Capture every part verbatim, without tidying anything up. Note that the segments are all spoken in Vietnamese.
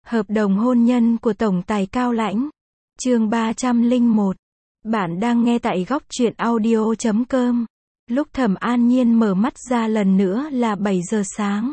Hợp đồng hôn nhân của Tổng tài Cao Lãnh. Chương ba trăm lẻ một. Bạn đang nghe tại góc truyện audio chấm com. Lúc Thẩm An Nhiên mở mắt ra lần nữa là bảy giờ sáng.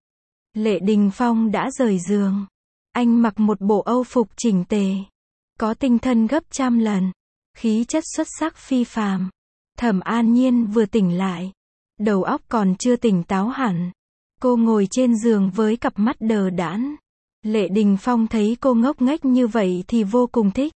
Lệ Đình Phong đã rời giường. Anh mặc một bộ âu phục chỉnh tề. Có tinh thần gấp trăm lần. Khí chất xuất sắc phi phàm. Thẩm An Nhiên vừa tỉnh lại. Đầu óc còn chưa tỉnh táo hẳn. Cô ngồi trên giường với cặp mắt đờ đẫn. Lệ Đình Phong thấy cô ngốc nghếch như vậy thì vô cùng thích.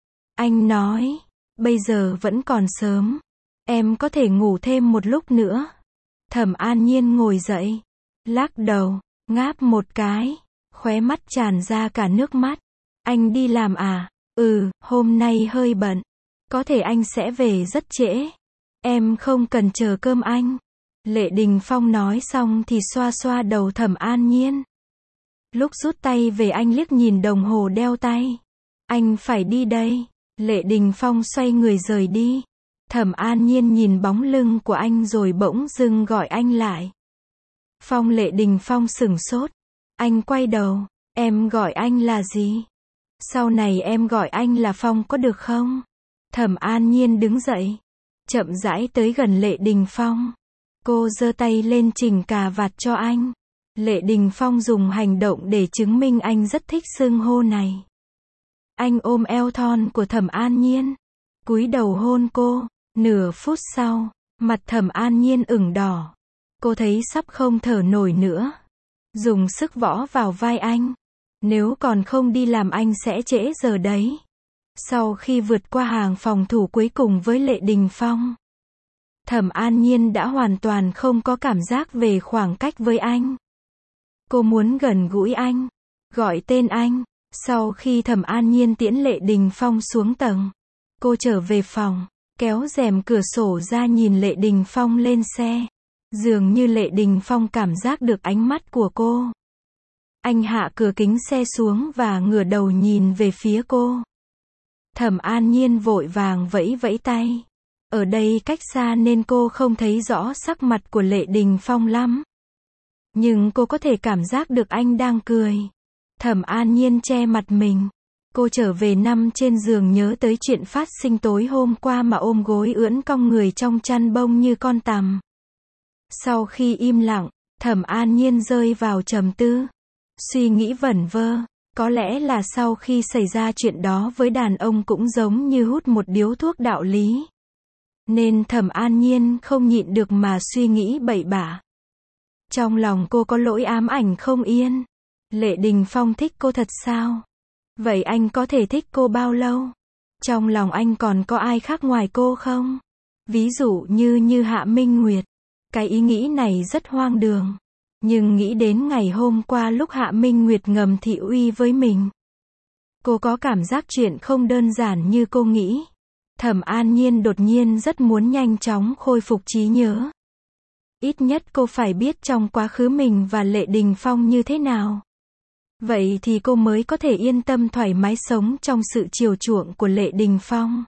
Anh nói, bây giờ vẫn còn sớm. Em có thể ngủ thêm một lúc nữa. Thẩm An Nhiên ngồi dậy. Lắc đầu, ngáp một cái. Khóe mắt tràn ra cả nước mắt. Anh đi làm à? Ừ, hôm nay hơi bận. Có thể anh sẽ về rất trễ. Em không cần chờ cơm anh. Lệ Đình Phong nói xong thì xoa xoa đầu Thẩm An Nhiên. Lúc rút tay về anh liếc nhìn đồng hồ đeo tay. Anh phải đi đây. Lệ Đình Phong xoay người rời đi. Thẩm An Nhiên nhìn bóng lưng của anh rồi bỗng dưng gọi anh lại. Phong. Lệ Đình Phong sửng sốt. Anh quay đầu. Em gọi anh là gì? Sau này em gọi anh là Phong có được không? Thẩm An Nhiên đứng dậy. Chậm rãi tới gần Lệ Đình Phong. Cô giơ tay lên chỉnh cà vạt cho anh. Lệ Đình Phong dùng hành động để chứng minh anh rất thích xưng hô này. Anh ôm eo thon của Thẩm An Nhiên. Cúi đầu hôn cô. Nửa phút sau, mặt Thẩm An Nhiên ửng đỏ. Cô thấy sắp không thở nổi nữa. Dùng sức võ vào vai anh. Nếu còn không đi làm anh sẽ trễ giờ đấy. Sau khi vượt qua hàng phòng thủ cuối cùng với Lệ Đình Phong, Thẩm An Nhiên đã hoàn toàn không có cảm giác về khoảng cách với anh. Cô muốn gần gũi anh, gọi tên anh. Sau khi Thẩm An Nhiên tiễn Lệ Đình Phong xuống tầng, cô trở về phòng, kéo rèm cửa sổ ra nhìn Lệ Đình Phong lên xe. Dường như Lệ Đình Phong cảm giác được ánh mắt của cô. Anh hạ cửa kính xe xuống và ngửa đầu nhìn về phía cô. Thẩm An Nhiên vội vàng vẫy vẫy tay. Ở đây cách xa nên cô không thấy rõ sắc mặt của Lệ Đình Phong lắm. Nhưng cô có thể cảm giác được anh đang cười. Thẩm An Nhiên che mặt mình. Cô trở về nằm trên giường nhớ tới chuyện phát sinh tối hôm qua mà ôm gối ưỡn cong người trong chăn bông như con tằm. Sau khi im lặng, Thẩm An Nhiên rơi vào trầm tư. Suy nghĩ vẩn vơ. Có lẽ là sau khi xảy ra chuyện đó với đàn ông cũng giống như hút một điếu thuốc đạo lý. Nên Thẩm An Nhiên không nhịn được mà suy nghĩ bậy bạ. Trong lòng cô có nỗi ám ảnh không yên. Lệ Đình Phong thích cô thật sao? Vậy anh có thể thích cô bao lâu? Trong lòng anh còn có ai khác ngoài cô không? Ví dụ như như Hạ Minh Nguyệt. Cái ý nghĩ này rất hoang đường. Nhưng nghĩ đến ngày hôm qua lúc Hạ Minh Nguyệt ngầm thị uy với mình, cô có cảm giác chuyện không đơn giản như cô nghĩ. Thẩm An Nhiên đột nhiên rất muốn nhanh chóng khôi phục trí nhớ. Ít nhất cô phải biết trong quá khứ mình và Lệ Đình Phong như thế nào. Vậy thì cô mới có thể yên tâm thoải mái sống trong sự chiều chuộng của Lệ Đình Phong.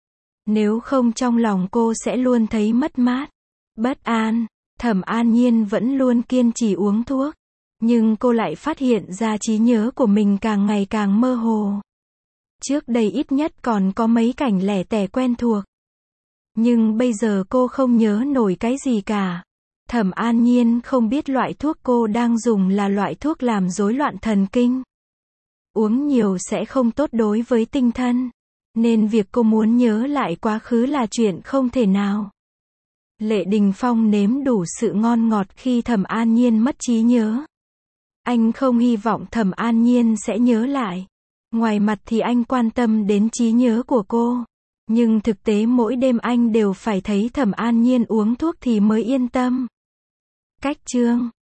Nếu không trong lòng cô sẽ luôn thấy mất mát, bất an. Thẩm An Nhiên vẫn luôn kiên trì uống thuốc. Nhưng cô lại phát hiện ra trí nhớ của mình càng ngày càng mơ hồ. Trước đây ít nhất còn có mấy cảnh lẻ tẻ quen thuộc. Nhưng bây giờ cô không nhớ nổi cái gì cả. Thẩm An Nhiên không biết loại thuốc cô đang dùng là loại thuốc làm rối loạn thần kinh. Uống nhiều sẽ không tốt đối với tinh thần. Nên việc cô muốn nhớ lại quá khứ là chuyện không thể nào. Lệ Đình Phong nếm đủ sự ngon ngọt khi Thẩm An Nhiên mất trí nhớ. Anh không hy vọng Thẩm An Nhiên sẽ nhớ lại. Ngoài mặt thì anh quan tâm đến trí nhớ của cô. Nhưng thực tế mỗi đêm anh đều phải thấy Thẩm An Nhiên uống thuốc thì mới yên tâm. Cách chương